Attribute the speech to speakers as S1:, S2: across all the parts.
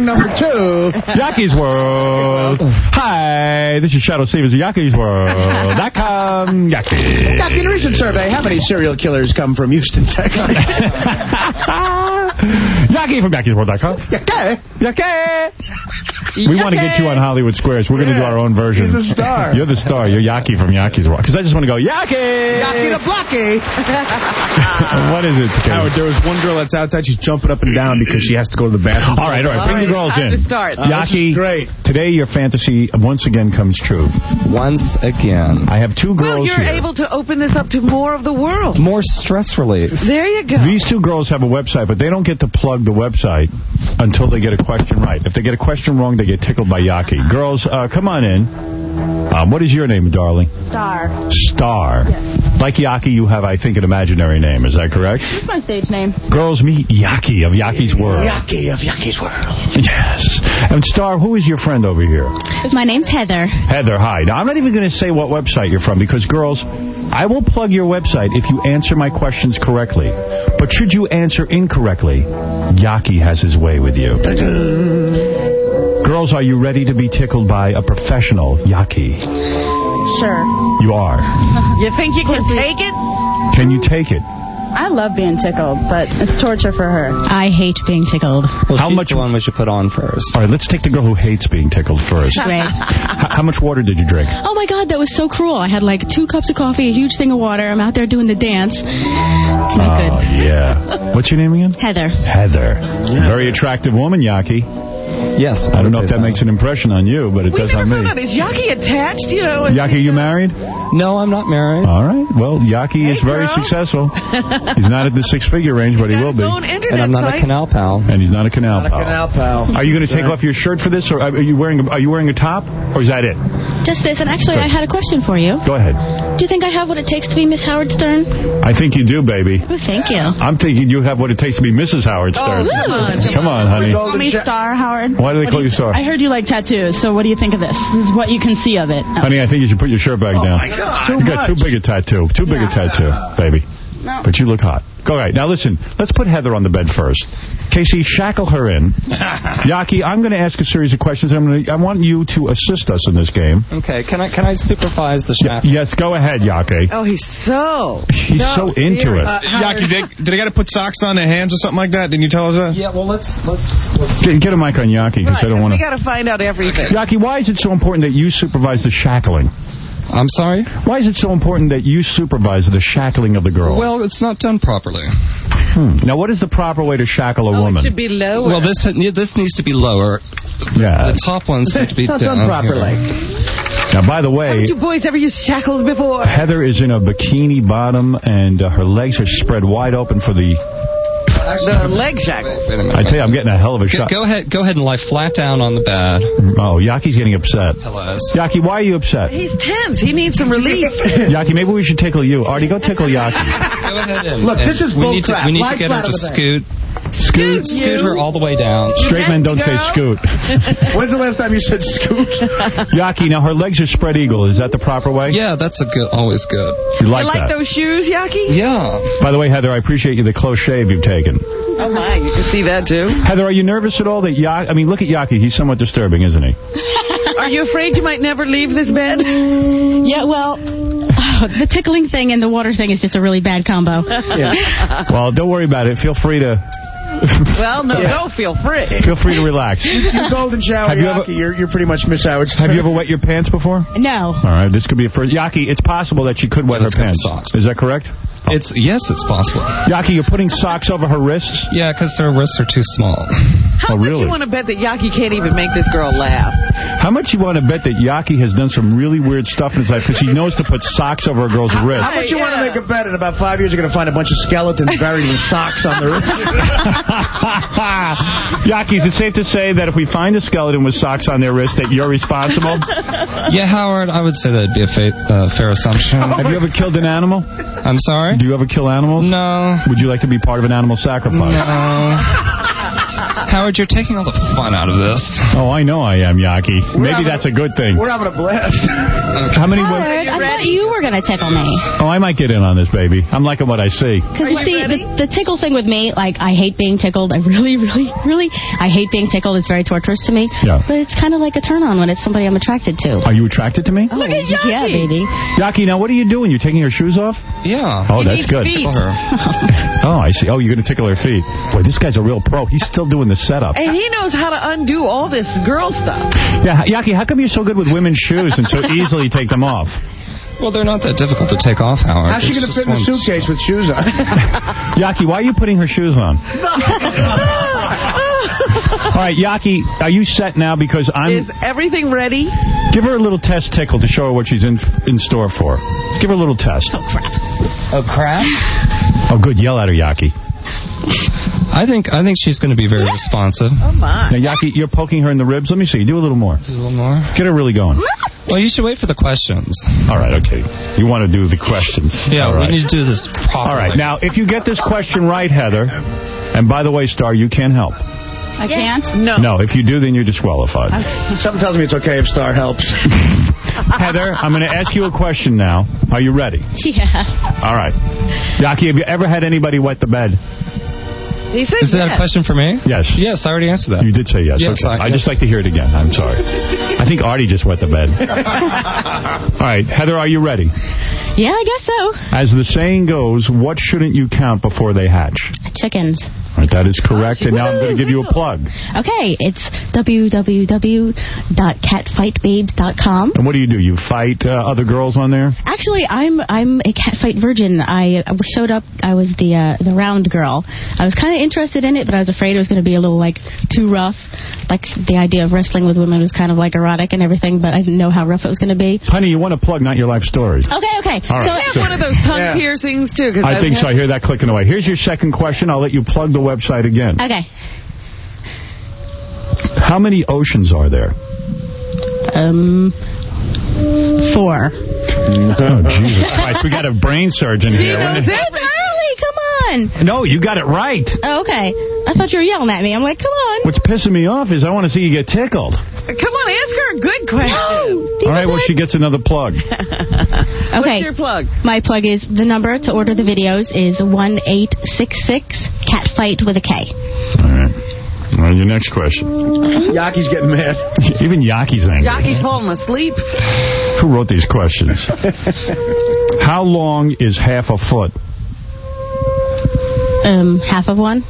S1: Starring number 2.
S2: Yaki's World. Hi, this is Shadow Stevens of Yaki's World.com. Yaki.
S1: Yaki, in a recent survey, how many serial killers come from Houston, Texas?
S2: Yaki from Yaki's World.com. Yaki. We want to get you on Hollywood Squares. We're going to do our own version.
S1: He's a star.
S2: You're the star. You're Yaki from Yaki's World. Because I just want to go, Yaki!
S1: Yaki to Blocky.
S2: What is it?
S3: Howard, there was one girl that's outside. She's jumping up and down because she has to go to the bathroom.
S2: All right. Bring the girls in.
S4: To start.
S2: Yaki,
S3: great.
S2: Today your fantasy once again comes true.
S5: Once again.
S2: I have 2 girls
S4: you're
S2: here.
S4: able to open this up to more of the world.
S5: More stress relief.
S4: There you go.
S2: These 2 girls have a website, but they don't get to plug the website until they get a question right. If they get a question wrong, they get tickled by Yaki. Girls, come on in. What is your name, darling?
S6: Star.
S2: Star.
S6: Yes.
S2: Like Yaki, you have, I think, an imaginary name. Is that correct?
S6: It's my stage name.
S2: Girls, meet Yaki of Yaki's World.
S1: Yaki of Yaki's World.
S2: Yes. And Star, who is your friend over here?
S6: My name's Heather.
S2: Heather, hi. Now, I'm not even going to say what website you're from because, girls, I will plug your website if you answer my questions correctly. But should you answer incorrectly, Yaki has his way with you. Girls, are you ready to be tickled by a professional Yaki?
S6: Sure.
S2: You are.
S4: You think you can take it?
S2: Can you take it?
S6: I love being tickled, but it's torture for her. I hate being tickled.
S5: Well,
S2: How
S5: she's
S2: much
S5: the one we should put on first.
S2: All right, let's take the girl who hates being tickled first.
S6: Great.
S2: How much water did you drink?
S6: Oh, my God, that was so cruel. I had like 2 cups of coffee, a huge thing of water. I'm out there doing the dance. It's not good.
S2: Oh, yeah. What's your name again?
S6: Heather.
S2: Heather. Very attractive woman, Yaki.
S5: Yes.
S2: I don't know if that makes an impression on you, but it does on me.
S4: Is Yaki attached?
S2: Yaki, you married?
S5: No, I'm not married.
S2: All right. Well, Yaki is very successable. He's not at the 6-figure range, but he will be.
S5: And I'm not a canal pal.
S2: And he's not a canal pal. Are you going to take off your shirt for this, or are you wearing a top, or is that it?
S6: Just this. And actually, I had a question for you.
S2: Go ahead.
S6: Do you think I have what it takes to be Miss Howard Stern?
S2: I think you do, baby.
S6: Oh, thank you.
S2: I'm thinking you have what it takes to be Mrs. Howard Stern.
S6: Come
S2: on, honey.
S6: Call me Star, Howard.
S2: Why do they call you Star?
S6: I heard you like tattoos, so what do you think of this? This is what you can see of it.
S2: Honey, I think you should put your shirt back down.
S1: My God.
S2: You got too big a tattoo. Too big a tattoo, baby.
S6: No.
S2: But you look hot. Go right. Now, listen. Let's put Heather on the bed first. Casey, shackle her in. Yaki, I'm going to ask a series of questions. I want you to assist us in this game.
S5: Okay. Can I supervise the shackle?
S2: Yes, go ahead, Yaki.
S4: Oh, he's so
S2: into it.
S3: Yaki, did they got to put socks on their hands or something like that? Didn't you tell us that?
S5: Yeah, well, let's
S2: Get a mic on Yaki, because I don't want to...
S4: We got to find out everything.
S2: Yaki, why is it so important that you supervise the shackling?
S5: I'm sorry?
S2: Why is it so important that you supervise the shackling of the girl?
S5: Well, it's not done properly.
S2: Now, what is the proper way to shackle a woman?
S4: It should be lower.
S5: Well, this needs to be lower.
S2: Yeah.
S5: The top ones need to be
S1: not done properly.
S2: Now, by the way...
S4: Haven't you boys ever used shackles before?
S2: Heather is in a bikini bottom, and her legs are spread wide open for the...
S4: The leg shackles.
S2: I tell you, I'm getting a hell of a shot.
S5: Go ahead and lie flat down on the bed.
S2: Oh, Yaki's getting upset.
S5: Hello.
S2: Yaki, why are you upset?
S4: He's tense. He needs some relief.
S2: Yaki, maybe we should tickle you. Artie, go tickle Yaki.
S5: Go ahead and...
S1: Look, this is bull crap.
S5: We need to get her to scoot. Scoot her all the way down.
S2: Straight men don't say scoot.
S1: When's the last time you said scoot?
S2: Yaki, now her legs are spread eagle. Is that the proper way?
S5: Yeah, that's always good.
S2: You like
S4: You like
S2: that?
S4: those shoes, Yaki?
S5: Yeah.
S2: By the way, Heather, I appreciate the close shave you've taken.
S4: Oh, my. You can see that, too.
S2: Heather, are you nervous at all that Yaki... I mean, look at Yaki. He's somewhat disturbing, isn't he?
S4: Are you afraid you might never leave this bed?
S6: Yeah, well... the tickling thing and the water thing is just a really bad combo.
S2: Yeah. Well, don't worry about it. Feel free to...
S4: Well, no, don't feel free.
S2: Feel free to relax.
S1: Your golden shower, Yaki, you're pretty much Miss Howard Stern.
S2: Have you ever wet your pants before?
S6: No.
S2: All right, this could be a first. Yaki, it's possible that she could wet her pants. Is that correct?
S5: Yes, it's possible.
S2: Yaki, you're putting socks over her wrists?
S5: Yeah, because her wrists are too small.
S4: How much you want to bet that Yaki can't even make this girl laugh?
S2: How much you want to bet that Yaki has done some really weird stuff in his life because he knows to put socks over a girl's wrist?
S1: How much you want to make a bet in about 5 years you're going to find a bunch of skeletons buried with socks on their wrist?
S2: Yaki, is it safe to say that if we find a skeleton with socks on their wrist that you're responsible?
S5: Yeah, Howard, I would say that would be a fair assumption.
S2: Have you ever killed an animal?
S5: I'm sorry?
S2: Do you ever kill animals?
S5: No.
S2: Would you like to be part of an animal sacrifice?
S5: No. Howard, you're taking all the fun out of this.
S2: Oh, I know I am, Yaki. Maybe that's a good thing.
S1: We're having a blast.
S2: How many women?
S6: Howard, I thought you were going to tickle me.
S2: Oh, I might get in on this, baby. I'm liking what I see.
S6: Because, you see, the tickle thing with me, like, I hate being tickled. I really, I hate being tickled. It's very torturous to me.
S2: Yeah.
S6: But it's kind of like a turn-on when it's somebody I'm attracted to.
S2: Are you attracted to me?
S6: Oh, yeah, baby.
S2: Yaki, now what are you doing? You're taking her shoes off?
S5: Yeah.
S2: Oh, that's good.
S5: Tickle her.
S2: Oh, I see. Oh, you're going to tickle her feet. Boy, this guy's a real pro. He's still doing the setup.
S4: And he knows how to undo all this girl stuff.
S2: Yeah, Yaki, how come you're so good with women's shoes and so easily take them off?
S5: Well, they're not that difficult to take off, Howard.
S1: How's she going to fit in the suitcase with shoes on?
S2: Yaki, why are you putting her shoes on? All right, Yaki, are you set now? Because
S4: Is everything ready?
S2: Give her a little test tickle to show her what she's in store for. Give her a little test.
S6: Oh, crap.
S5: Oh, crap?
S2: Oh, good. Yell at her, Yaki.
S5: I think she's going to be very responsive.
S4: Oh, my.
S2: Now, Yaki, you're poking her in the ribs. Let me see. Do a little more.
S5: Do a little more.
S2: Get her really going.
S5: Well, you should wait for the questions.
S2: All right, okay. You want to do the questions.
S5: Yeah,
S2: All right.
S5: we need to do this properly.
S2: All right. Now, if you get this question right, Heather, and by the way, Star, you can't help.
S6: I can't?
S2: No, if you do, then you're disqualified.
S1: Something tells me it's okay if Star helps.
S2: Heather, I'm going to ask you a question now. Are you ready?
S6: Yeah.
S2: All right. Yaki, have you ever had anybody wet the bed?
S4: He said
S5: Is that a question for me?
S2: Yes.
S5: Yes, I already answered that.
S2: You did say yes.
S5: Yes,
S2: okay. I'd just like to hear it again. I'm sorry. I think Artie just wet the bed. All right. Heather, are you ready?
S6: Yeah, I guess so.
S2: As the saying goes, what shouldn't you count before they hatch?
S6: Chickens.
S2: All right, that is correct. And now I'm going to give you a plug.
S6: Okay, it's www.catfightbabes.com.
S2: And what do? You fight other girls on there?
S6: Actually, I'm a catfight virgin. I showed up. I was the round girl. I was kind of interested in it, but I was afraid it was going to be a little too rough. Like the idea of wrestling with women was kind of erotic and everything, but I didn't know how rough it was going to be.
S2: Honey, you want to plug Not Your Life Stories?
S6: Okay.
S2: All right.
S4: I have one of those tongue piercings, too.
S2: I think so. I hear that clicking away. Here's your second question. I'll let you plug the website again.
S6: Okay.
S2: How many oceans are there?
S6: 4.
S2: Oh, Jesus Christ. We got a brain surgeon here.
S6: It's early. Come on.
S2: No, you got it right.
S6: Oh, okay. I thought you were yelling at me. I'm like, come on.
S2: What's pissing me off is I want to see you get tickled.
S4: Come on, ask her a good question.
S6: No,
S2: all right, well, she gets another plug.
S6: Okay.
S4: What's your plug?
S6: My plug is the number to order the videos is 1-866-CATFIGHT with a K.
S2: All right. All right, your next question.
S1: Yaki's getting mad.
S2: Even Yaki's angry.
S4: Yaki's falling asleep.
S2: Who wrote these questions? How long is half a foot?
S6: Half of one?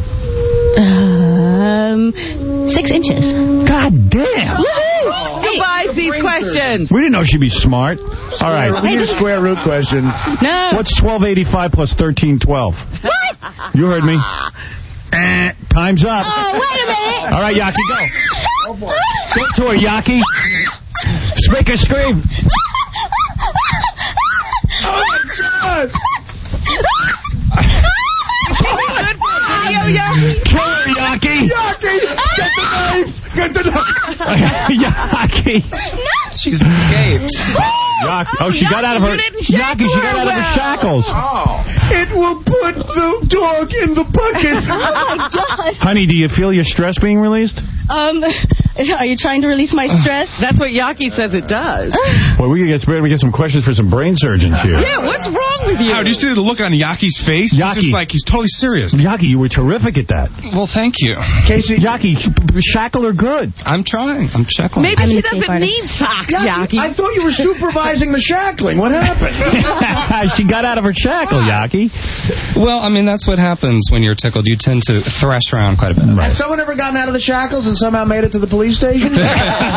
S6: 6 inches.
S2: God damn.
S4: Who buys these questions?
S2: We didn't know she'd be smart. All right.
S1: We need a square root question.
S6: No.
S2: What's 1285 plus 1312?
S6: What?
S2: You heard me. Time's up.
S6: Oh, wait a minute.
S2: All right, Yaki, go. Go to her, Yaki. Make her scream.
S1: Oh, my God.
S2: Kill her, Yaki.
S1: Yaki, get the knife. Get the knife.
S2: Yaki.
S5: She's escaped.
S2: Yaki. Oh, she got out of her... Yaki, she got out of her shackles.
S1: Oh. It will put the dog in the bucket.
S6: Oh, my God.
S2: Honey, do you feel your stress being released?
S6: Are you trying to release my stress?
S4: That's what Yaki says it does.
S2: Well, we get some questions for some brain surgeons here.
S4: Yeah, what's wrong with you?
S3: How do you see the look on Yaki's face?
S2: Yaki.
S3: It's just like he's totally serious.
S2: Yaki, you were terrific at that.
S5: Well, thank you.
S1: Casey.
S2: Yaki, shackle her good.
S5: I'm trying. I'm checking.
S4: Maybe
S6: I'm
S4: she
S6: an escape
S4: doesn't
S6: artist.
S4: need socks, Yaki.
S1: I thought you were supervising the shackling. What happened?
S2: She got out of her shackle, Yaki.
S5: Well, I mean, that's what happens when you're tickled. You tend to thrash around quite a bit.
S2: Right.
S1: Has someone ever gotten out of the shackles and somehow made it to the police station?
S5: No.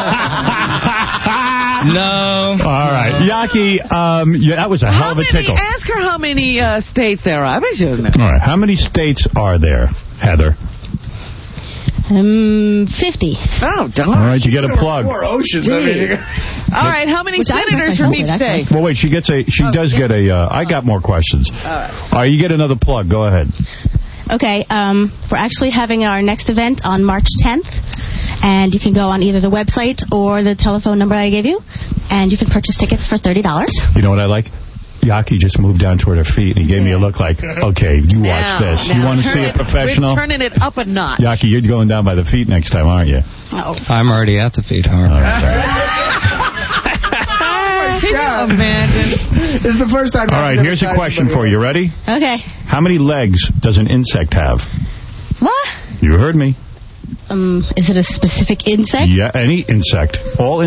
S2: All right. Yaki, that was a hell of a tickle.
S4: Ask her how many states there are. I bet she doesn't know.
S2: All right. How many states are there, Heather?
S6: 50.
S4: Oh, darn.
S2: All right, you get a plug.
S1: 4 oceans.
S4: All right, how many senators from each state?
S2: Well, wait, she does get a, I got more questions. All right, you get another plug. Go ahead.
S6: Okay, we're actually having our next event on March 10th, and you can go on either the website or the telephone number I gave you, and you can purchase tickets for $30.
S2: You know what I like? Yaki just moved down toward her feet, and he gave me a look like, okay, you watch this. You want to see a professional?
S4: We're turning it up a notch.
S2: Yaki, you're going down by the feet next time, aren't you?
S6: Oh.
S5: I'm already at the feet, Howard.
S4: Can you imagine?
S1: This is the first time.
S2: All right, here's a question for you. Ready?
S6: Okay.
S2: How many legs does an insect have?
S6: What?
S2: You heard me.
S6: Is it a specific insect?
S2: Yeah, any insect. All